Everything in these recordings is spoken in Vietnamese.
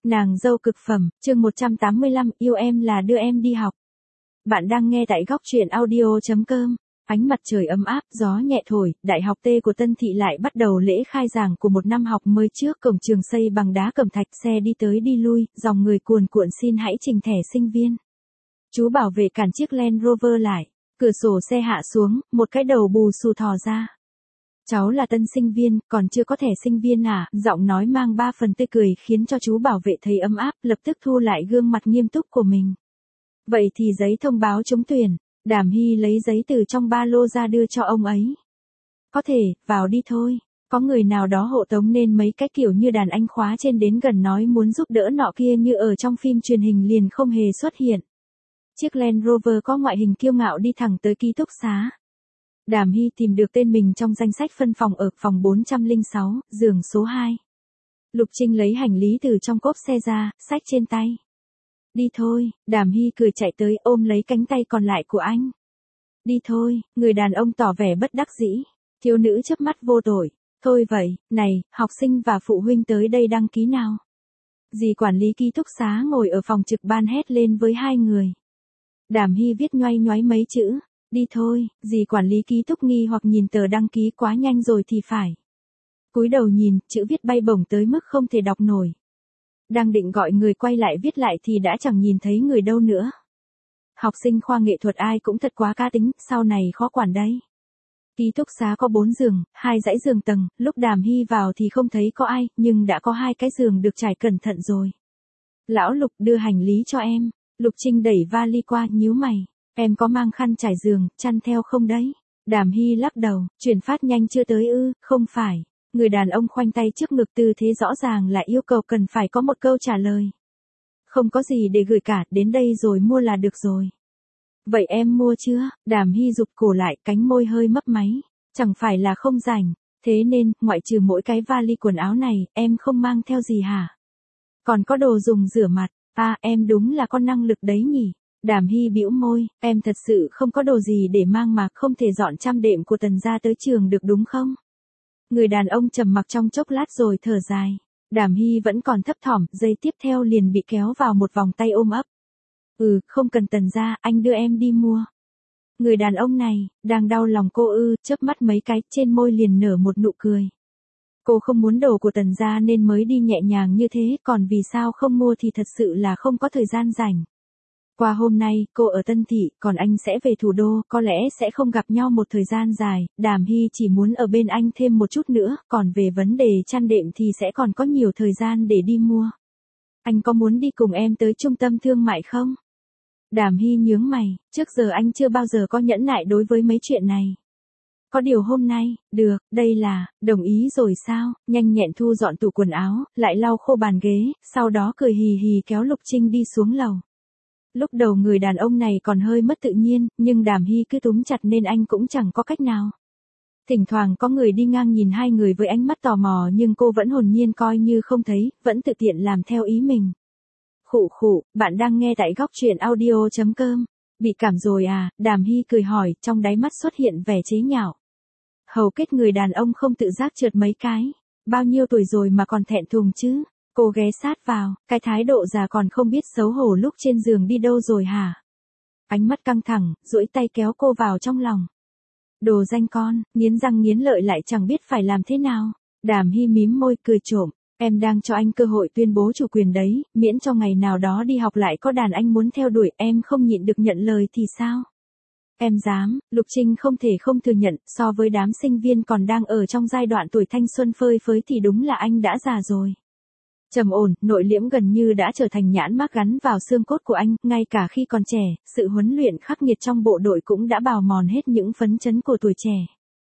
Nàng dâu cực phẩm, chương 185, yêu em là đưa em đi học. Bạn đang nghe tại góc truyện audio.com. Ánh mặt trời ấm áp, gió nhẹ thổi, đại học T của Tân Thị lại bắt đầu lễ khai giảng của một năm học mới trước cổng trường xây bằng đá cẩm thạch, xe đi tới đi lui, dòng người cuồn cuộn xin hãy trình thẻ sinh viên. Chú bảo vệ cản chiếc Land Rover lại, cửa sổ xe hạ xuống, một cái đầu bù xù thò ra. Cháu là tân sinh viên, còn chưa có thẻ sinh viên à? Giọng nói mang 3 phần tươi cười khiến cho chú bảo vệ thấy ấm áp, lập tức thu lại gương mặt nghiêm túc của mình. Vậy thì giấy thông báo trúng tuyển. Đàm Hy lấy giấy từ trong ba lô ra đưa cho ông ấy. Có thể, vào đi thôi. Có người nào đó hộ tống nên mấy cái kiểu như đàn anh khóa trên đến gần nói muốn giúp đỡ nọ kia như ở trong phim truyền hình liền không hề xuất hiện. Chiếc Land Rover có ngoại hình kiêu ngạo đi thẳng tới ký túc xá. Đàm Hy tìm được tên mình trong danh sách phân phòng ở phòng 406, giường số 2. Lục Trinh lấy hành lý từ trong cốp xe ra, xách trên tay. Đi thôi, Đàm Hy cười chạy tới ôm lấy cánh tay còn lại của anh. Đi thôi, người đàn ông tỏ vẻ bất đắc dĩ. Thiếu nữ chớp mắt vô tội. Thôi vậy, này, học sinh và phụ huynh tới đây đăng ký nào. Dì quản lý ký túc xá ngồi ở phòng trực ban hét lên với hai người. Đàm Hy viết nhoay nhoáy mấy chữ. Đi thôi, dì quản lý ký túc nghi hoặc nhìn tờ đăng ký quá nhanh rồi thì phải. Cúi đầu nhìn, chữ viết bay bổng tới mức không thể đọc nổi. Đang định gọi người quay lại viết lại thì đã chẳng nhìn thấy người đâu nữa. Học sinh khoa nghệ thuật ai cũng thật quá cá tính, sau này khó quản đấy. Ký túc xá có 4 giường, 2 dãy giường tầng, lúc Đàm Hy vào thì không thấy có ai, nhưng đã có 2 cái giường được trải cẩn thận rồi. Lão Lục đưa hành lý cho em. Lục Trinh đẩy vali qua, nhíu mày. Em có mang khăn trải giường, chăn theo không đấy? Đàm Hy lắc đầu, chuyển phát nhanh chưa tới ư? Không phải. Người đàn ông khoanh tay trước ngực tư thế rõ ràng là yêu cầu cần phải có một câu trả lời. Không có gì để gửi cả, đến đây rồi mua là được rồi. Vậy em mua chưa? Đàm Hy rụt cổ lại, cánh môi hơi mấp máy. Chẳng phải là không rảnh, thế nên, ngoại trừ mỗi cái vali quần áo này, em không mang theo gì hả? Còn có đồ dùng rửa mặt, em đúng là con năng lực đấy nhỉ? Đàm Hy bĩu môi, em thật sự không có đồ gì để mang mà không thể dọn trăm đệm của Tần gia tới trường được đúng không? Người đàn ông trầm mặc trong chốc lát rồi thở dài. Đàm Hy vẫn còn thấp thỏm, giây tiếp theo liền bị kéo vào một vòng tay ôm ấp. Không cần Tần gia, anh đưa em đi mua. Người đàn ông này, đang đau lòng cô chớp mắt mấy cái, trên môi liền nở một nụ cười. Cô không muốn đồ của Tần gia nên mới đi nhẹ nhàng như thế, còn vì sao không mua thì thật sự là không có thời gian rảnh. Qua hôm nay, cô ở Tân Thị, còn anh sẽ về thủ đô, có lẽ sẽ không gặp nhau một thời gian dài, Đàm Hy chỉ muốn ở bên anh thêm một chút nữa, còn về vấn đề chăn đệm thì sẽ còn có nhiều thời gian để đi mua. Anh có muốn đi cùng em tới trung tâm thương mại không? Đàm Hy nhướng mày, trước giờ anh chưa bao giờ có nhẫn nại đối với mấy chuyện này. Có điều hôm nay, được, đây là, đồng ý rồi sao, nhanh nhẹn thu dọn tủ quần áo, lại lau khô bàn ghế, sau đó cười hì hì kéo Lục Trinh đi xuống lầu. Lúc đầu người đàn ông này còn hơi mất tự nhiên, nhưng Đàm Hy cứ túm chặt nên anh cũng chẳng có cách nào. Thỉnh thoảng có người đi ngang nhìn hai người với ánh mắt tò mò nhưng cô vẫn hồn nhiên coi như không thấy, vẫn tự tiện làm theo ý mình. Khụ, bạn đang nghe tại góc truyện audio.com. Bị cảm rồi à? Đàm Hy cười hỏi, trong đáy mắt xuất hiện vẻ chế nhạo. Hầu kết người đàn ông không tự giác trượt mấy cái. Bao nhiêu tuổi rồi mà còn thẹn thùng chứ? Cô ghé sát vào, cái thái độ già còn không biết xấu hổ lúc trên giường đi đâu rồi hả? Ánh mắt căng thẳng, duỗi tay kéo cô vào trong lòng. Đồ danh con, nghiến răng nghiến lợi lại chẳng biết phải làm thế nào. Đàm Hy mím môi cười trộm, em đang cho anh cơ hội tuyên bố chủ quyền đấy, miễn cho ngày nào đó đi học lại có đàn anh muốn theo đuổi em không nhịn được nhận lời thì sao? Em dám, Lục Trinh không thể không thừa nhận, so với đám sinh viên còn đang ở trong giai đoạn tuổi thanh xuân phơi phới thì đúng là anh đã già rồi. Trầm ổn, nội liễm gần như đã trở thành nhãn mác gắn vào xương cốt của anh, ngay cả khi còn trẻ, sự huấn luyện khắc nghiệt trong bộ đội cũng đã bào mòn hết những phấn chấn của tuổi trẻ.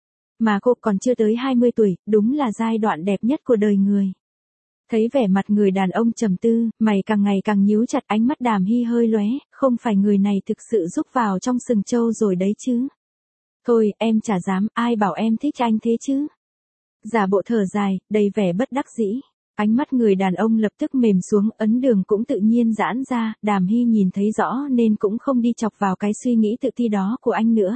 Mà cô còn chưa tới 20 tuổi, đúng là giai đoạn đẹp nhất của đời người. Thấy vẻ mặt người đàn ông trầm tư, mày càng ngày càng nhíu chặt, ánh mắt Đàm Hy hơi lóe, không phải người này thực sự rúc vào trong sừng trâu rồi đấy chứ. Thôi, em chả dám, ai bảo em thích anh thế chứ. Giả bộ thở dài, đầy vẻ bất đắc dĩ. Ánh mắt người đàn ông lập tức mềm xuống, ấn đường cũng tự nhiên giãn ra, Đàm Hy nhìn thấy rõ nên cũng không đi chọc vào cái suy nghĩ tự ti đó của anh nữa.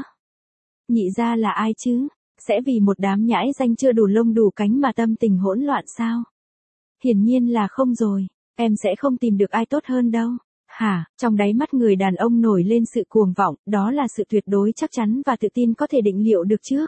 Nhị ra là ai chứ? Sẽ vì một đám nhãi danh chưa đủ lông đủ cánh mà tâm tình hỗn loạn sao? Hiển nhiên là không rồi. Em sẽ không tìm được ai tốt hơn đâu. Hả, trong đáy mắt người đàn ông nổi lên sự cuồng vọng, đó là sự tuyệt đối chắc chắn và tự tin có thể định liệu được trước.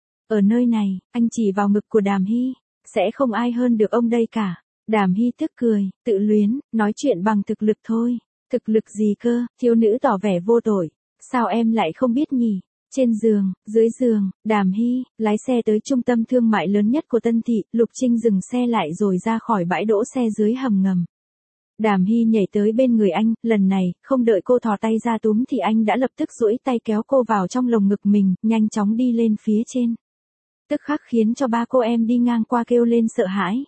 Ở nơi này, anh chỉ vào ngực của Đàm Hy, sẽ không ai hơn được ông đây cả. Đàm Hy tức cười, tự luyến, nói chuyện bằng thực lực thôi. Thực lực gì cơ, thiếu nữ tỏ vẻ vô tội. Sao em lại không biết nhỉ? Trên giường, dưới giường, Đàm Hy, lái xe tới trung tâm thương mại lớn nhất của Tân Thị, Lục Trinh dừng xe lại rồi ra khỏi bãi đỗ xe dưới hầm ngầm. Đàm Hy nhảy tới bên người anh, lần này, không đợi cô thò tay ra túm thì anh đã lập tức duỗi tay kéo cô vào trong lồng ngực mình, nhanh chóng đi lên phía trên. Tức khắc khiến cho ba cô em đi ngang qua kêu lên sợ hãi.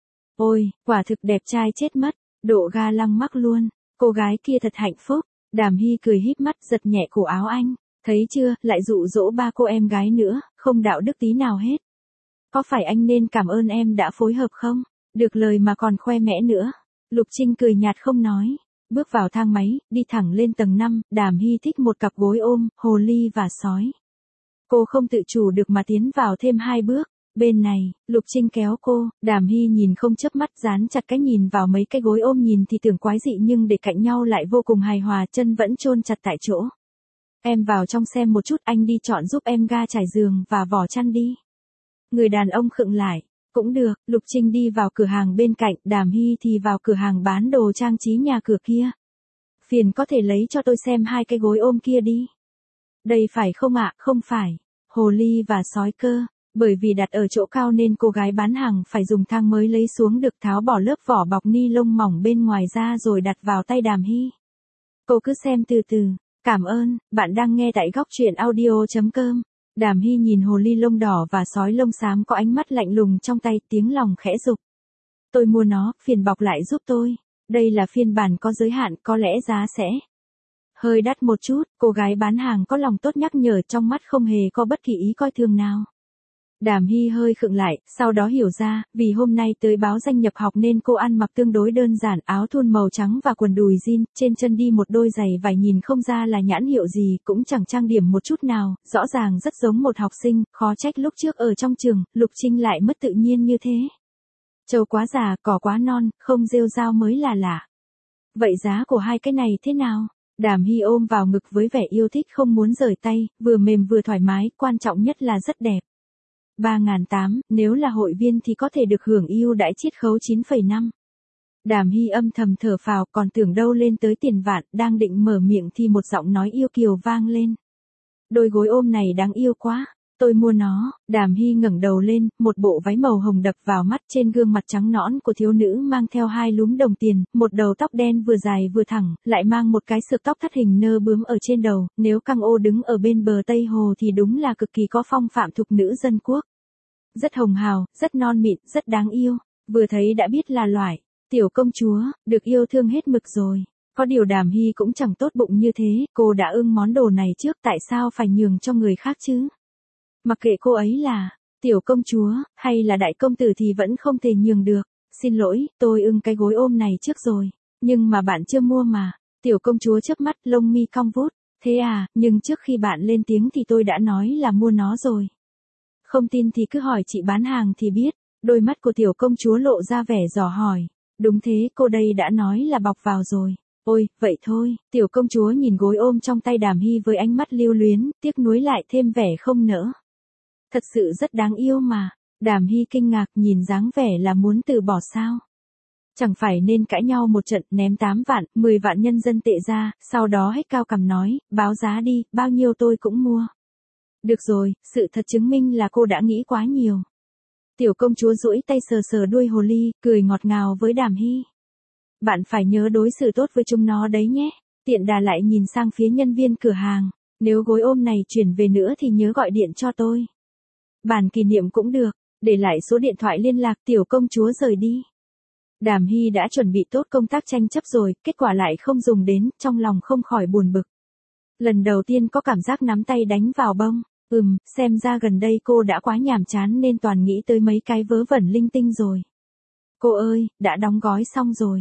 Ôi, quả thực đẹp trai chết mất, độ ga lăng mắc luôn, cô gái kia thật hạnh phúc. Đàm Hy cười híp mắt giật nhẹ cổ áo anh, thấy chưa, lại dụ dỗ ba cô em gái nữa, không đạo đức tí nào hết. Có phải anh nên cảm ơn em đã phối hợp không? Được lời mà còn khoe mẽ nữa. Lục Trinh cười nhạt không nói, bước vào thang máy, đi thẳng lên tầng 5, Đàm Hy thích một cặp gối ôm, hồ ly và sói. Cô không tự chủ được mà tiến vào thêm 2 bước. Bên này, Lục Trinh kéo cô, Đàm Hy nhìn không chớp mắt dán chặt cái nhìn vào mấy cái gối ôm nhìn thì tưởng quái dị nhưng để cạnh nhau lại vô cùng hài hòa, chân vẫn chôn chặt tại chỗ. Em vào trong xem một chút, anh đi chọn giúp em ga trải giường và vỏ chăn đi. Người đàn ông khựng lại, cũng được, Lục Trinh đi vào cửa hàng bên cạnh, Đàm Hy thì vào cửa hàng bán đồ trang trí nhà cửa kia. Phiền có thể lấy cho tôi xem 2 cái gối ôm kia đi. Đây phải không ạ? Không phải. Hồ ly và sói cơ. Bởi vì đặt ở chỗ cao nên cô gái bán hàng phải dùng thang mới lấy xuống được, tháo bỏ lớp vỏ bọc ni lông mỏng bên ngoài ra rồi đặt vào tay Đàm Hy. Cô cứ xem từ từ. Cảm ơn, bạn đang nghe tại góc truyện audio.com. Đàm Hy nhìn hồ ly lông đỏ và sói lông xám có ánh mắt lạnh lùng trong tay, tiếng lòng khẽ dục. Tôi mua nó, phiền bọc lại giúp tôi. Đây là phiên bản có giới hạn, có lẽ giá sẽ hơi đắt một chút. Cô gái bán hàng có lòng tốt nhắc nhở, trong mắt không hề có bất kỳ ý coi thường nào. Đàm Hy hơi khựng lại, sau đó hiểu ra, vì hôm nay tới báo danh nhập học nên cô ăn mặc tương đối đơn giản, áo thun màu trắng và quần đùi jean, trên chân đi một đôi giày vải nhìn không ra là nhãn hiệu gì, cũng chẳng trang điểm một chút nào, rõ ràng rất giống một học sinh, khó trách lúc trước ở trong trường, Lục Trinh lại mất tự nhiên như thế. Trâu quá già, cỏ quá non, không rêu rao mới là lạ. Vậy giá của 2 cái này thế nào? Đàm Hy ôm vào ngực với vẻ yêu thích không muốn rời tay, vừa mềm vừa thoải mái, quan trọng nhất là rất đẹp. 3.800, nếu là hội viên thì có thể được hưởng ưu đãi chiết khấu 9,5. Đàm Hy âm thầm thở phào, còn tưởng đâu lên tới tiền vạn, đang định mở miệng thì một giọng nói yêu kiều vang lên. Đôi gối ôm này đáng yêu quá, tôi mua nó. Đàm Hy ngẩng đầu lên, một bộ váy màu hồng đập vào mắt, trên gương mặt trắng nõn của thiếu nữ mang theo 2 lúm đồng tiền, một đầu tóc đen vừa dài vừa thẳng, lại mang một cái sược tóc thắt hình nơ bướm ở trên đầu, nếu căng ô đứng ở bên bờ Tây Hồ thì đúng là cực kỳ có phong phạm thục nữ dân quốc. Rất hồng hào, rất non mịn, rất đáng yêu, vừa thấy đã biết là loại tiểu công chúa, được yêu thương hết mực rồi. Có điều Đàm Hy cũng chẳng tốt bụng như thế, cô đã ưng món đồ này trước, tại sao phải nhường cho người khác chứ? Mặc kệ cô ấy là tiểu công chúa, hay là đại công tử thì vẫn không thể nhường được. Xin lỗi, tôi ưng cái gối ôm này trước rồi. Nhưng mà bạn chưa mua mà. Tiểu công chúa chớp mắt, lông mi cong vút. Thế à, nhưng trước khi bạn lên tiếng thì tôi đã nói là mua nó rồi. Không tin thì cứ hỏi chị bán hàng thì biết. Đôi mắt của tiểu công chúa lộ ra vẻ dò hỏi. Đúng thế, cô đây đã nói là bọc vào rồi. Ôi, vậy thôi. Tiểu công chúa nhìn gối ôm trong tay Đàm Hy với ánh mắt lưu luyến, tiếc nuối lại thêm vẻ không nỡ. Thật sự rất đáng yêu mà. Đàm Hy kinh ngạc, nhìn dáng vẻ là muốn từ bỏ sao. Chẳng phải nên cãi nhau một trận, ném 8 vạn, 10 vạn nhân dân tệ ra, sau đó hét cao cằm nói, báo giá đi, bao nhiêu tôi cũng mua. Được rồi, sự thật chứng minh là cô đã nghĩ quá nhiều. Tiểu công chúa duỗi tay sờ sờ đuôi hồ ly, cười ngọt ngào với Đàm Hy. Bạn phải nhớ đối xử tốt với chúng nó đấy nhé. Tiện đà lại nhìn sang phía nhân viên cửa hàng. Nếu gối ôm này chuyển về nữa thì nhớ gọi điện cho tôi. Bản kỷ niệm cũng được, để lại số điện thoại liên lạc. Tiểu công chúa rời đi. Đàm Hy đã chuẩn bị tốt công tác tranh chấp rồi, kết quả lại không dùng đến, trong lòng không khỏi buồn bực. Lần đầu tiên có cảm giác nắm tay đánh vào bông. Xem ra gần đây cô đã quá nhàm chán nên toàn nghĩ tới mấy cái vớ vẩn linh tinh rồi. Cô ơi, đã đóng gói xong rồi.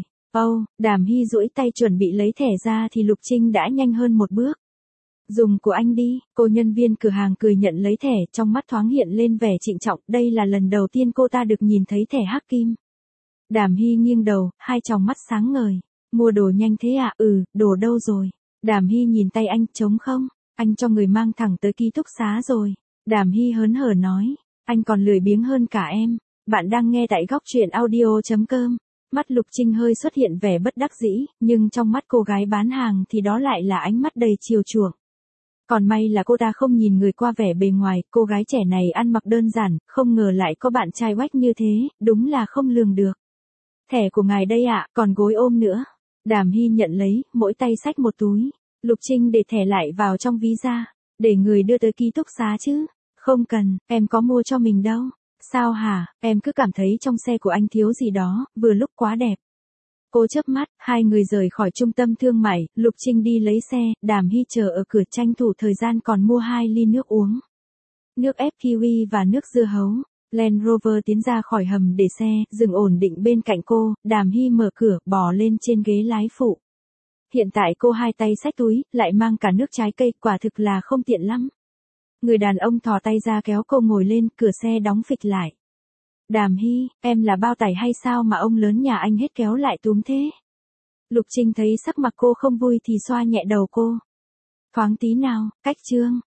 Đàm Hy duỗi tay chuẩn bị lấy thẻ ra thì Lục Trinh đã nhanh hơn một bước. Dùng của anh đi, cô nhân viên cửa hàng cười nhận lấy thẻ, trong mắt thoáng hiện lên vẻ trịnh trọng, đây là lần đầu tiên cô ta được nhìn thấy thẻ hắc kim. Đàm Hy nghiêng đầu, hai tròng mắt sáng ngời. Mua đồ nhanh thế à? Đồ đâu rồi? Đàm Hy nhìn tay anh, trống không? Anh cho người mang thẳng tới ký túc xá rồi. Đàm Hy hớn hở nói, anh còn lười biếng hơn cả em. Bạn đang nghe tại góc truyện audio.com. Mắt Lục Trinh hơi xuất hiện vẻ bất đắc dĩ, nhưng trong mắt cô gái bán hàng thì đó lại là ánh mắt đầy chiều chuộng. Còn may là cô ta không nhìn người qua vẻ bề ngoài, cô gái trẻ này ăn mặc đơn giản, không ngờ lại có bạn trai oách như thế, đúng là không lường được. Thẻ của ngài đây ạ, còn gối ôm nữa. Đàm Hy nhận lấy, mỗi tay xách một túi. Lục Trinh để thẻ lại vào trong ví da. Để người đưa tới ký túc xá chứ. Không cần, em có mua cho mình đâu. Sao hả, em cứ cảm thấy trong xe của anh thiếu gì đó, vừa lúc quá đẹp. Cô chớp mắt, hai người rời khỏi trung tâm thương mại, Lục Trinh đi lấy xe, Đàm Hy chờ ở cửa tranh thủ thời gian còn mua 2 ly nước uống. Nước ép kiwi và nước dưa hấu. Land Rover tiến ra khỏi hầm để xe, dừng ổn định bên cạnh cô, Đàm Hy mở cửa, bò lên trên ghế lái phụ. Hiện tại cô hai tay xách túi, lại mang cả nước trái cây, quả thực là không tiện lắm. Người đàn ông thò tay ra kéo cô ngồi lên, cửa xe đóng phịch lại. Đàm Hy, em là bao tải hay sao mà ông lớn nhà anh hết kéo lại túm thế? Lục Trinh thấy sắc mặt cô không vui thì xoa nhẹ đầu cô. Thoáng tí nào, cách trương,